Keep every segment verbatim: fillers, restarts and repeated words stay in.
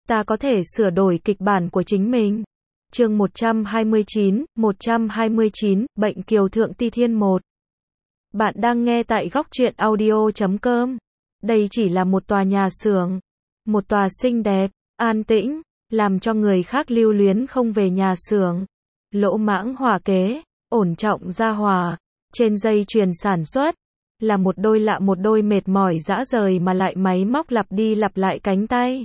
ta có thể sửa đổi kịch bản của chính mình. Chương một trăm hai mươi chín, một trăm hai mươi chín, Bệnh Kiều Thượng Ti Thiên một. Bạn đang nghe tại góc truyện audio chấm com. Đây chỉ là một tòa nhà xưởng, một tòa xinh đẹp, an tĩnh, làm cho người khác lưu luyến không về nhà xưởng. Lỗ mãng hòa kế, ổn trọng gia hòa, trên dây chuyền sản xuất, là một đôi lạ một đôi mệt mỏi dã rời mà lại máy móc lặp đi lặp lại cánh tay.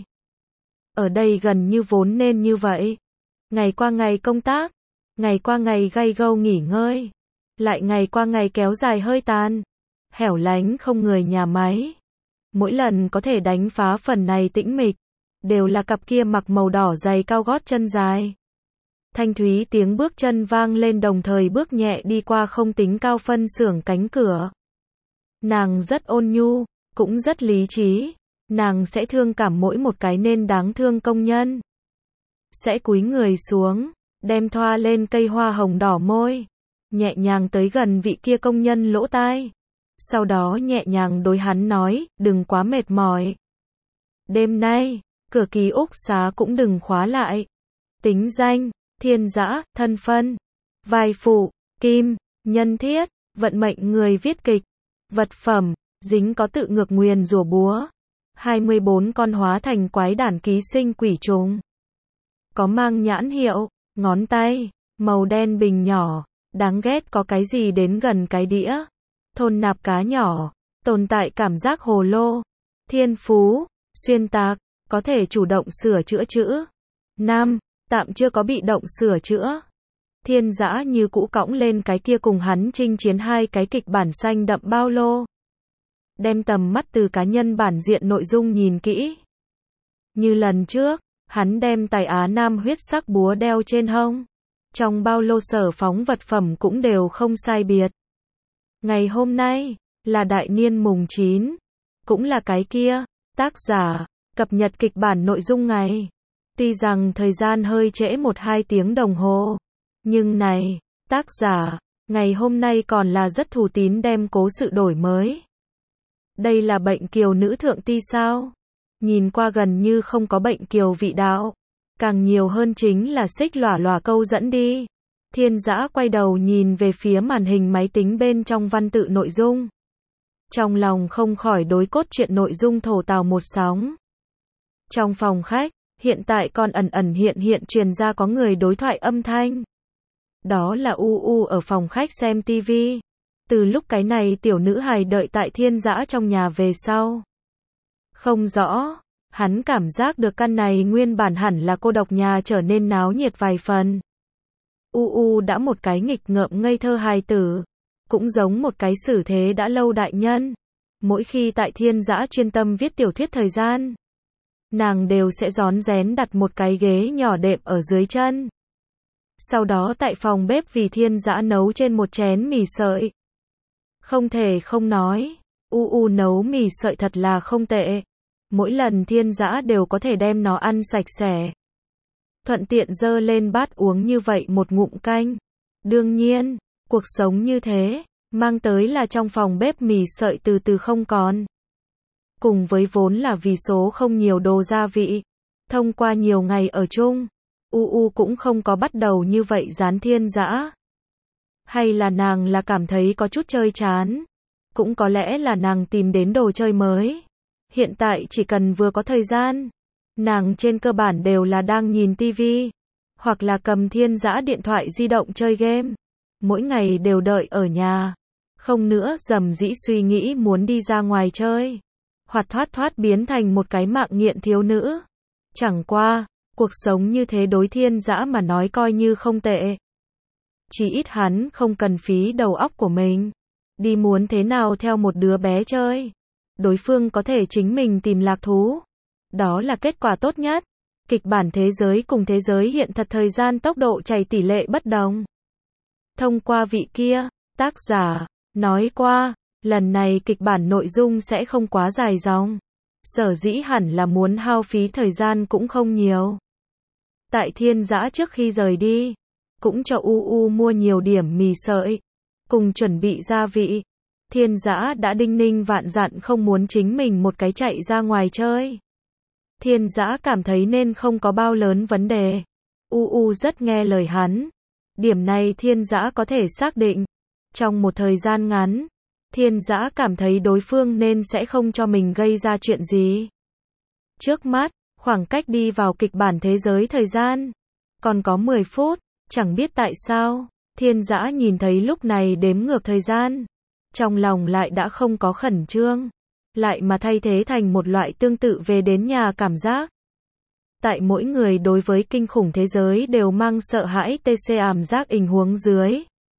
Ở đây gần như vốn nên như vậy. Ngày qua ngày công tác, ngày qua ngày gay gâu nghỉ ngơi, lại ngày qua ngày kéo dài hơi tàn, hẻo lánh không người nhà máy. Mỗi lần có thể đánh phá phần này tĩnh mịch, đều là cặp kia mặc màu đỏ giày cao gót chân dài. Thanh thúy tiếng bước chân vang lên đồng thời bước nhẹ đi qua không tính cao phân xưởng cánh cửa. Nàng rất ôn nhu, cũng rất lý trí. Nàng sẽ thương cảm mỗi một cái nên đáng thương công nhân. Sẽ cúi người xuống, đem thoa lên cây hoa hồng đỏ môi, nhẹ nhàng tới gần vị kia công nhân lỗ tai. Sau đó nhẹ nhàng đối hắn nói, đừng quá mệt mỏi. Đêm nay, cửa ký úc xá cũng đừng khóa lại. Tính danh, Thiên Dã, thân phân, vai phụ, Kim, nhân thiết, vận mệnh người viết kịch, vật phẩm, dính có tự ngược nguyền rủa búa. hai mươi bốn con hóa thành quái đản ký sinh quỷ trùng. Có mang nhãn hiệu, ngón tay, màu đen bình nhỏ, đáng ghét có cái gì đến gần cái đĩa. Thôn nạp cá nhỏ, tồn tại cảm giác hồ lô. Thiên phú, xuyên tạc, có thể chủ động sửa chữa chữ. Nam, tạm chưa có bị động sửa chữa. Thiên Dã như cũ cõng lên cái kia cùng hắn chinh chiến hai cái kịch bản xanh đậm bao lô. Đem tầm mắt từ cá nhân bản diện nội dung nhìn kỹ. Như lần trước, hắn đem tài Á Nam huyết sắc búa đeo trên hông. Trong bao lô sở phóng vật phẩm cũng đều không sai biệt. Ngày hôm nay, là đại niên mùng chín. Cũng là cái kia, tác giả, cập nhật kịch bản nội dung ngày. Tuy rằng thời gian hơi trễ một hai tiếng đồng hồ. Nhưng này, tác giả, ngày hôm nay còn là rất thù tín đem cố sự đổi mới. Đây là bệnh kiều nữ thượng ti sao? Nhìn qua gần như không có bệnh kiều vị đạo. Càng nhiều hơn chính là xích lòa lòa câu dẫn đi. Thiên Dã quay đầu nhìn về phía màn hình máy tính bên trong văn tự nội dung. Trong lòng không khỏi đối cốt truyện nội dung thổ tào một sóng. Trong phòng khách, hiện tại còn ẩn ẩn hiện hiện truyền ra có người đối thoại âm thanh. Đó là U U ở phòng khách xem tivi. Từ lúc cái này tiểu nữ hài đợi tại Thiên Dã trong nhà về sau. Không rõ, hắn cảm giác được căn này nguyên bản hẳn là cô độc nhà trở nên náo nhiệt vài phần. U U đã một cái nghịch ngợm ngây thơ hài tử, cũng giống một cái xử thế đã lâu đại nhân. Mỗi khi tại Thiên Dã chuyên tâm viết tiểu thuyết thời gian, nàng đều sẽ rón rén đặt một cái ghế nhỏ đệm ở dưới chân. Sau đó tại phòng bếp vì Thiên Dã nấu trên một chén mì sợi. Không thể không nói, U U nấu mì sợi thật là không tệ. Mỗi lần Thiên Dã đều có thể đem nó ăn sạch sẽ. Thuận tiện dơ lên bát uống như vậy một ngụm canh. Đương nhiên, cuộc sống như thế, mang tới là trong phòng bếp mì sợi từ từ không còn. Cùng với vốn là vì số không nhiều đồ gia vị. Thông qua nhiều ngày ở chung, U U cũng không có bắt đầu như vậy dán Thiên Dã. Hay là nàng là cảm thấy có chút chơi chán. Cũng có lẽ là nàng tìm đến đồ chơi mới. Hiện tại chỉ cần vừa có thời gian, nàng trên cơ bản đều là đang nhìn tivi, hoặc là cầm Thiên Dã điện thoại di động chơi game. Mỗi ngày đều đợi ở nhà. Không nữa rầm rĩ suy nghĩ muốn đi ra ngoài chơi. Hoặc thoát thoát biến thành một cái mạng nghiện thiếu nữ. Chẳng qua, cuộc sống như thế đối Thiên Dã mà nói coi như không tệ. Chỉ ít hắn không cần phí đầu óc của mình. Đi muốn thế nào theo một đứa bé chơi. Đối phương có thể chính mình tìm lạc thú. Đó là kết quả tốt nhất. Kịch bản thế giới cùng thế giới hiện thật thời gian tốc độ chảy tỷ lệ bất đồng. Thông qua vị kia, tác giả, nói qua, lần này kịch bản nội dung sẽ không quá dài dòng. Sở dĩ hẳn là muốn hao phí thời gian cũng không nhiều. Tại Thiên Dã trước khi rời đi, cũng cho U U mua nhiều điểm mì sợi, cùng chuẩn bị gia vị. Thiên Dã đã đinh ninh vạn dặn không muốn chính mình một cái chạy ra ngoài chơi. Thiên Dã cảm thấy nên không có bao lớn vấn đề. U U rất nghe lời hắn. Điểm này Thiên Dã có thể xác định. Trong một thời gian ngắn, Thiên Dã cảm thấy đối phương nên sẽ không cho mình gây ra chuyện gì. Trước mắt, khoảng cách đi vào kịch bản thế giới thời gian còn có mười phút, chẳng biết tại sao, Thiên Dã nhìn thấy lúc này đếm ngược thời gian, trong lòng lại đã không có khẩn trương, lại mà thay thế thành một loại tương tự về đến nhà cảm giác. Tại mỗi người đối với kinh khủng thế giới đều mang sợ hãi tê xê ảm giác tình huống dưới.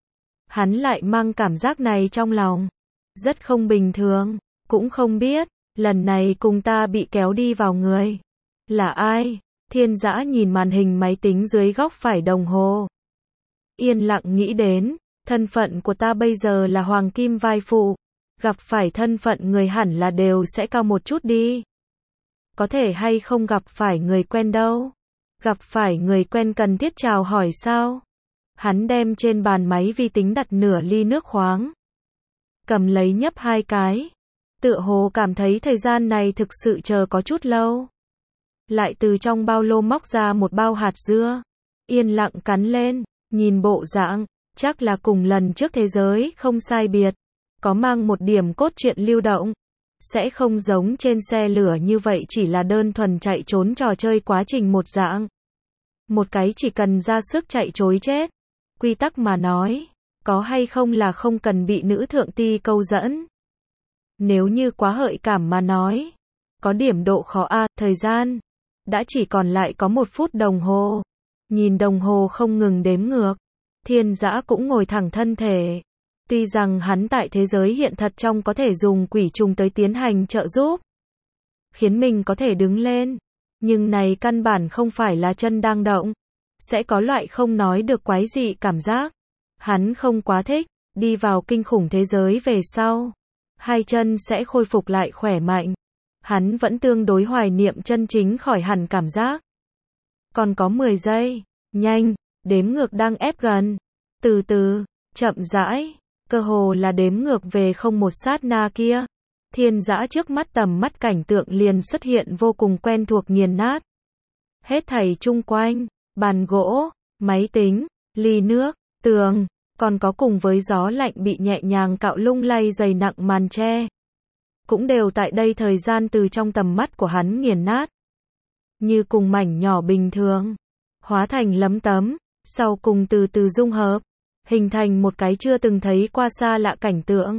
Hắn lại mang cảm giác này trong lòng. Rất không bình thường, cũng không biết, lần này cùng ta bị kéo đi vào người. Là ai? Thiên Dã nhìn màn hình máy tính dưới góc phải đồng hồ. Yên lặng nghĩ đến, thân phận của ta bây giờ là hoàng kim vai phụ. Gặp phải thân phận người hẳn là đều sẽ cao một chút đi. Có thể hay không gặp phải người quen đâu. Gặp phải người quen cần thiết chào hỏi sao? Hắn đem trên bàn máy vi tính đặt nửa ly nước khoáng. Cầm lấy nhấp hai cái. Tựa hồ cảm thấy thời gian này thực sự chờ có chút lâu. Lại từ trong bao lô móc ra một bao hạt dưa. Yên lặng cắn lên, nhìn bộ dạng, chắc là cùng lần trước thế giới không sai biệt. Có mang một điểm cốt truyện lưu động. Sẽ không giống trên xe lửa như vậy chỉ là đơn thuần chạy trốn trò chơi quá trình một dạng. Một cái chỉ cần ra sức chạy trối chết. Quy tắc mà nói, có hay không là không cần bị nữ thượng ti câu dẫn. Nếu như quá hợi cảm mà nói, có điểm độ khó a, thời gian đã chỉ còn lại có một phút đồng hồ. Nhìn đồng hồ không ngừng đếm ngược, Thiên Dã cũng ngồi thẳng thân thể. Tuy rằng hắn tại thế giới hiện thật trong có thể dùng quỷ trùng tới tiến hành trợ giúp, khiến mình có thể đứng lên, nhưng này căn bản không phải là chân đang động. Sẽ có loại không nói được quái dị cảm giác. Hắn không quá thích, đi vào kinh khủng thế giới về sau. Hai chân sẽ khôi phục lại khỏe mạnh. Hắn vẫn tương đối hoài niệm chân chính khỏi hẳn cảm giác. Còn có mười giây, nhanh, đếm ngược đang ép gần. Từ từ, chậm rãi, cơ hồ là đếm ngược về không một sát na kia. Thiên Dã trước mắt tầm mắt cảnh tượng liền xuất hiện vô cùng quen thuộc nghiền nát. Hết thảy chung quanh. Bàn gỗ, máy tính, ly nước, tường, còn có cùng với gió lạnh bị nhẹ nhàng cạo lung lay dày nặng màn tre. Cũng đều tại đây thời gian từ trong tầm mắt của hắn nghiền nát. Như cùng mảnh nhỏ bình thường, hóa thành lấm tấm, sau cùng từ từ dung hợp, hình thành một cái chưa từng thấy qua xa lạ cảnh tượng.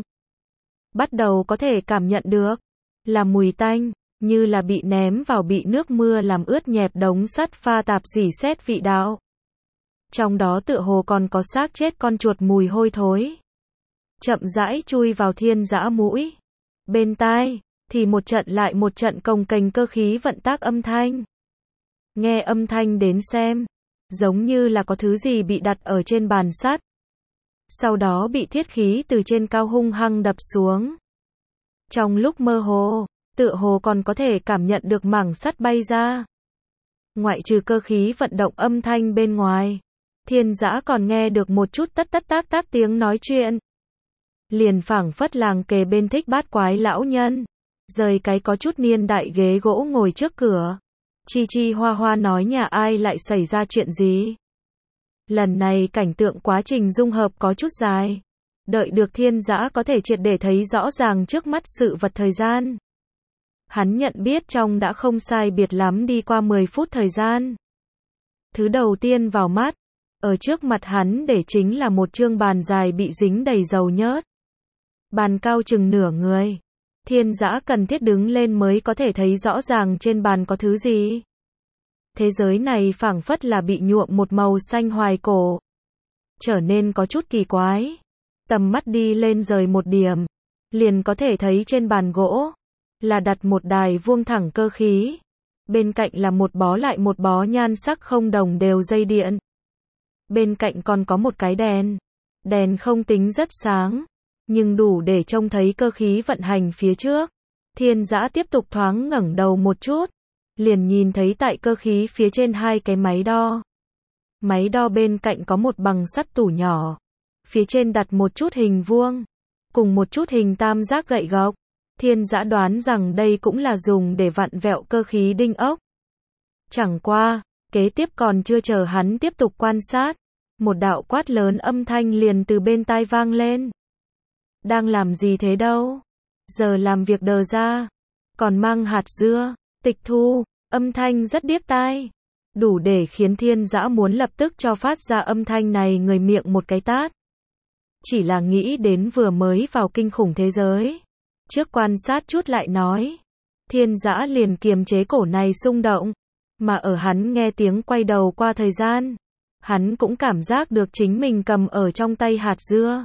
Bắt đầu có thể cảm nhận được, là mùi tanh. Như là bị ném vào bị nước mưa làm ướt nhẹp đống sắt pha tạp rỉ sét vị đạo. Trong đó tựa hồ còn có xác chết con chuột mùi hôi thối. Chậm rãi chui vào Thiên Dã mũi. Bên tai, thì một trận lại một trận cồng kềnh cơ khí vận tác âm thanh. Nghe âm thanh đến xem, giống như là có thứ gì bị đặt ở trên bàn sắt. Sau đó bị thiết khí từ trên cao hung hăng đập xuống. Trong lúc mơ hồ, tựa hồ còn có thể cảm nhận được mảng sắt bay ra. Ngoại trừ cơ khí vận động âm thanh bên ngoài, Thiên Dã còn nghe được một chút tất tất tác tác tiếng nói chuyện. Liền phảng phất làng kề bên thích bát quái lão nhân, rời cái có chút niên đại ghế gỗ ngồi trước cửa. Chi chi hoa hoa nói nhà ai lại xảy ra chuyện gì. Lần này cảnh tượng quá trình dung hợp có chút dài. Đợi được Thiên Dã có thể triệt để thấy rõ ràng trước mắt sự vật thời gian. Hắn nhận biết trong đã không sai biệt lắm đi qua mười phút thời gian. Thứ đầu tiên vào mắt, ở trước mặt hắn để chính là một chương bàn dài bị dính đầy dầu nhớt. Bàn cao chừng nửa người. Thiên Dã cần thiết đứng lên mới có thể thấy rõ ràng trên bàn có thứ gì. Thế giới này phảng phất là bị nhuộm một màu xanh hoài cổ. Trở nên có chút kỳ quái. Tầm mắt đi lên rời một điểm, liền có thể thấy trên bàn gỗ là đặt một đài vuông thẳng cơ khí. Bên cạnh là một bó lại một bó nhan sắc không đồng đều dây điện. Bên cạnh còn có một cái đèn. Đèn không tính rất sáng, nhưng đủ để trông thấy cơ khí vận hành phía trước. Thiên Dã tiếp tục thoáng ngẩng đầu một chút, liền nhìn thấy tại cơ khí phía trên hai cái máy đo. Máy đo bên cạnh có một bằng sắt tủ nhỏ. Phía trên đặt một chút hình vuông, cùng một chút hình tam giác gậy gộc. Thiên Dã đoán rằng đây cũng là dùng để vặn vẹo cơ khí đinh ốc. Chẳng qua, kế tiếp còn chưa chờ hắn tiếp tục quan sát, một đạo quát lớn âm thanh liền từ bên tai vang lên. Đang làm gì thế đâu? Giờ làm việc đờ ra, còn mang hạt dưa, tịch thu, âm thanh rất điếc tai. Đủ để khiến Thiên Dã muốn lập tức cho phát ra âm thanh này người miệng một cái tát. Chỉ là nghĩ đến vừa mới vào kinh khủng thế giới. Trước quan sát chút lại nói. Thiên Dã liền kiềm chế cổ này xung động. Mà ở hắn nghe tiếng quay đầu qua thời gian. Hắn cũng cảm giác được chính mình cầm ở trong tay hạt dưa.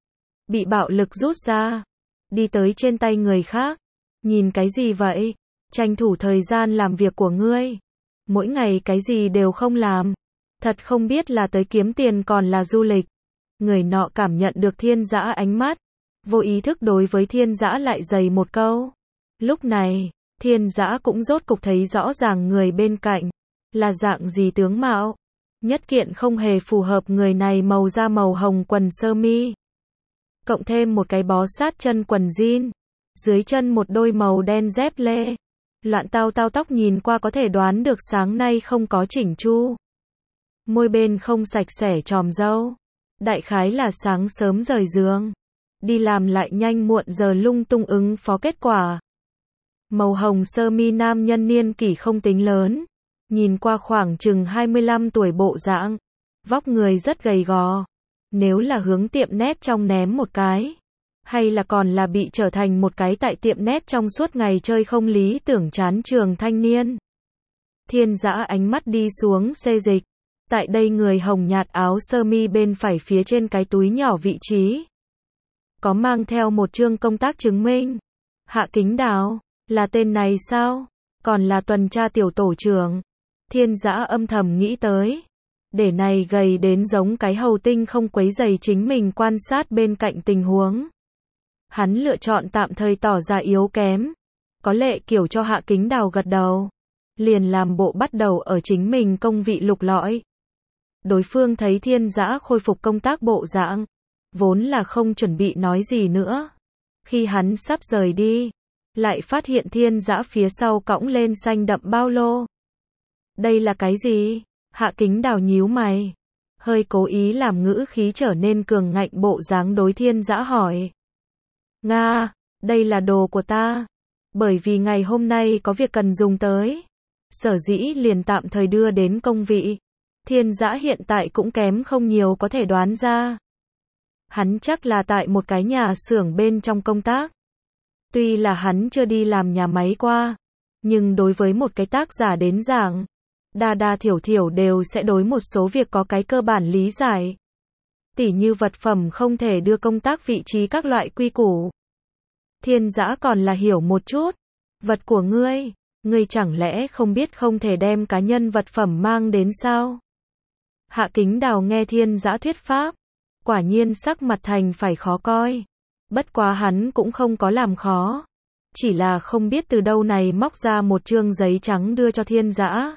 Bị bạo lực rút ra. Đi tới trên tay người khác. Nhìn cái gì vậy? Tranh thủ thời gian làm việc của ngươi. Mỗi ngày cái gì đều không làm. Thật không biết là tới kiếm tiền còn là du lịch. Người nọ cảm nhận được Thiên Dã ánh mắt. Vô ý thức đối với Thiên Dã lại dày một câu. Lúc này, Thiên Dã cũng rốt cục thấy rõ ràng người bên cạnh. Là dạng gì tướng mạo. Nhất kiện không hề phù hợp người này màu da màu hồng quần sơ mi. Cộng thêm một cái bó sát chân quần jean. Dưới chân một đôi màu đen dép lê. Loạn tao tao tóc nhìn qua có thể đoán được sáng nay không có chỉnh chu. Môi bên không sạch sẽ tròm râu. Đại khái là sáng sớm rời giường. Đi làm lại nhanh muộn giờ lung tung ứng phó kết quả. Màu hồng sơ mi nam nhân niên kỷ không tính lớn. Nhìn qua khoảng chừng hai mươi lăm tuổi bộ dạng. Vóc người rất gầy gò. Nếu là hướng tiệm nét trong ném một cái. Hay là còn là bị trở thành một cái tại tiệm nét trong suốt ngày chơi không lý tưởng chán trường thanh niên. Thiên Dã ánh mắt đi xuống xê dịch. Tại đây người hồng nhạt áo sơ mi bên phải phía trên cái túi nhỏ vị trí. Có mang theo một chương công tác chứng minh. Hạ Kính Đào, là tên này sao? Còn là tuần tra tiểu tổ trưởng. Thiên Dã âm thầm nghĩ tới. Để này gầy đến giống cái hầu tinh không quấy rầy chính mình quan sát bên cạnh tình huống. Hắn lựa chọn tạm thời tỏ ra yếu kém. Có lệ kiểu cho Hạ Kính Đào gật đầu. Liền làm bộ bắt đầu ở chính mình công vị lục lọi. Đối phương thấy Thiên Dã khôi phục công tác bộ dạng. Vốn là không chuẩn bị nói gì nữa. Khi hắn sắp rời đi. Lại phát hiện Thiên Dã phía sau cõng lên xanh đậm bao lô. Đây là cái gì? Hạ Kính Đào nhíu mày. Hơi cố ý làm ngữ khí trở nên cường ngạnh bộ dáng đối Thiên Dã hỏi. Nga, đây là đồ của ta. Bởi vì ngày hôm nay có việc cần dùng tới. Sở dĩ liền tạm thời đưa đến công vị. Thiên Dã hiện tại cũng kém không nhiều có thể đoán ra. Hắn chắc là tại một cái nhà xưởng bên trong công tác. Tuy là hắn chưa đi làm nhà máy qua. Nhưng đối với một cái tác giả đến giảng. Đa đa thiểu thiểu đều sẽ đối một số việc có cái cơ bản lý giải. Tỉ như vật phẩm không thể đưa công tác vị trí các loại quy củ. Thiên Dã còn là hiểu một chút. Vật của ngươi, ngươi chẳng lẽ không biết không thể đem cá nhân vật phẩm mang đến sao? Hạ Kính Đào nghe Thiên Dã thuyết pháp. Quả nhiên sắc mặt thành phải khó coi. Bất quá hắn cũng không có làm khó. Chỉ là không biết từ đâu này móc ra một chương giấy trắng đưa cho Thiên Dã.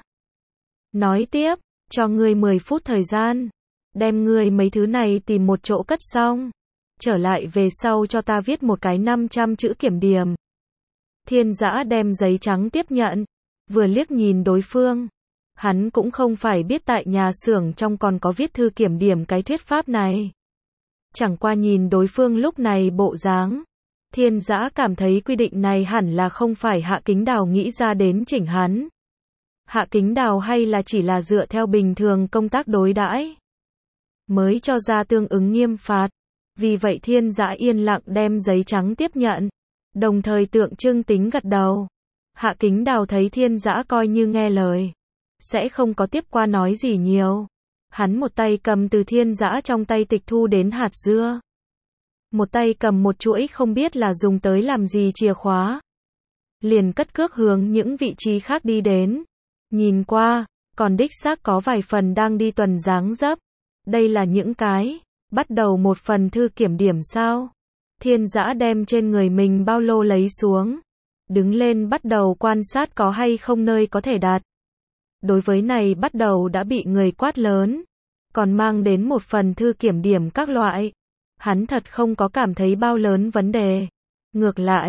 Nói tiếp, cho ngươi mười phút thời gian. Đem ngươi mấy thứ này tìm một chỗ cất xong. Trở lại về sau cho ta viết một cái năm trăm chữ kiểm điểm. Thiên Dã đem giấy trắng tiếp nhận. Vừa liếc nhìn đối phương. Hắn cũng không phải biết tại nhà xưởng trong còn có viết thư kiểm điểm cái thuyết pháp này. Chẳng qua nhìn đối phương lúc này bộ dáng. Thiên Dã cảm thấy quy định này hẳn là không phải Hạ Kính Đào nghĩ ra đến chỉnh hắn. Hạ Kính Đào hay là chỉ là dựa theo bình thường công tác đối đãi mới cho ra tương ứng nghiêm phạt. Vì vậy Thiên Dã yên lặng đem giấy trắng tiếp nhận. Đồng thời tượng trưng tính gật đầu. Hạ Kính Đào thấy Thiên Dã coi như nghe lời. Sẽ không có tiếp qua nói gì nhiều. Hắn một tay cầm từ Thiên Dã trong tay tịch thu đến hạt dưa. Một tay cầm một chuỗi không biết là dùng tới làm gì chìa khóa. Liền cất cước hướng những vị trí khác đi đến. Nhìn qua, còn đích xác có vài phần đang đi tuần dáng dấp. Đây là những cái, bắt đầu một phần thư kiểm điểm sao. Thiên Dã đem trên người mình bao lô lấy xuống. Đứng lên bắt đầu quan sát có hay không nơi có thể đặt. Đối với này bắt đầu đã bị người quát lớn. Còn mang đến một phần thư kiểm điểm các loại. Hắn thật không có cảm thấy bao lớn vấn đề. Ngược lại,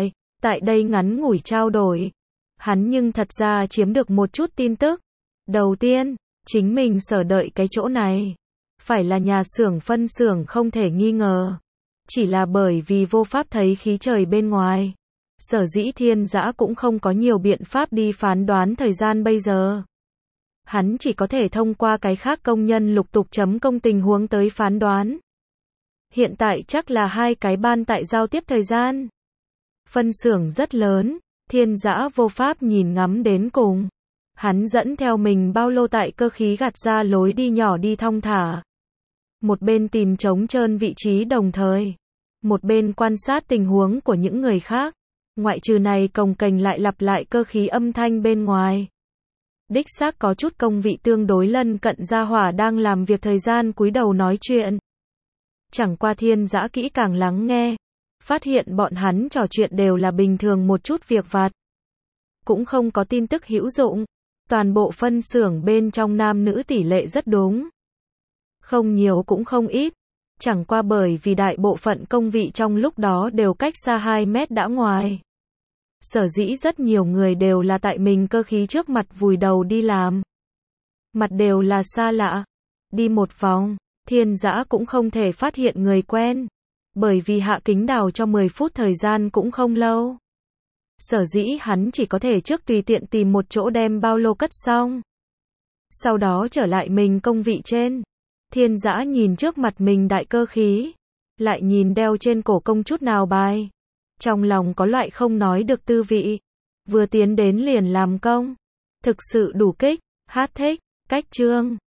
Tại đây ngắn ngủi trao đổi, hắn nhưng thật ra chiếm được một chút tin tức. Đầu tiên, chính mình sở đợi cái chỗ này, phải là nhà xưởng phân xưởng không thể nghi ngờ. Chỉ là bởi vì vô pháp thấy khí trời bên ngoài. Sở dĩ Thiên Dã cũng không có nhiều biện pháp đi phán đoán thời gian bây giờ. Hắn chỉ có thể thông qua cái khác công nhân lục tục chấm công tình huống tới phán đoán. Hiện tại chắc là hai cái ban tại giao tiếp thời gian. Phân xưởng rất lớn, Thiên Dã vô pháp nhìn ngắm đến cùng. Hắn dẫn theo mình bao lô tại cơ khí gạt ra lối đi nhỏ đi thong thả. Một bên tìm trống trơn vị trí đồng thời. Một bên quan sát tình huống của những người khác. Ngoại trừ này cồng kềnh lại lặp lại cơ khí âm thanh bên ngoài. Đích xác có chút công vị tương đối lân cận gia hỏa đang làm việc thời gian cúi đầu nói chuyện. Chẳng qua Thiên Dã kỹ càng lắng nghe. Phát hiện bọn hắn trò chuyện đều là bình thường một chút việc vặt. Cũng không có tin tức hữu dụng. Toàn bộ phân xưởng bên trong nam nữ tỷ lệ rất đúng. Không nhiều cũng không ít. Chẳng qua bởi vì đại bộ phận công vị trong lúc đó đều cách xa hai mét đã ngoài. Sở dĩ rất nhiều người đều là tại mình cơ khí trước mặt vùi đầu đi làm. Mặt đều là xa lạ. Đi một vòng, Thiên Dã cũng không thể phát hiện người quen. Bởi vì hạ kính đào cho mười phút thời gian cũng không lâu. Sở dĩ hắn chỉ có thể trước tùy tiện tìm một chỗ đem bao lô cất xong. Sau đó trở lại mình công vị trên. Thiên Dã nhìn trước mặt mình đại cơ khí. Lại nhìn đeo trên cổ công chút nào bài. Trong lòng có loại không nói được tư vị. Vừa tiến đến liền làm công. Thực sự đủ kích, hát thích, cách chương.